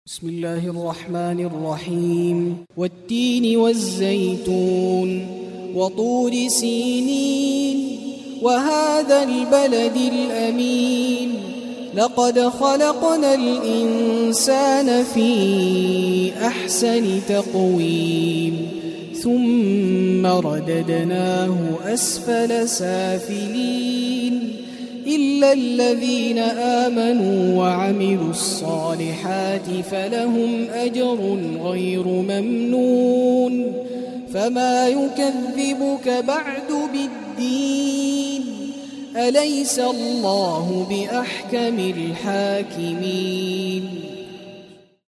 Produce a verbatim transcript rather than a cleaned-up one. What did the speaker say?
بسم الله الرحمن الرحيم والتين والزيتون وطور سينين وهذا البلد الأمين لقد خلقنا الإنسان في أحسن تقويم ثم رددناه أسفل سافلين إلا الذين آمنوا وعملوا الصالحات فلهم أجر غير ممنون فما يكذبك بعد بالدين أليس الله بأحكم الحاكمين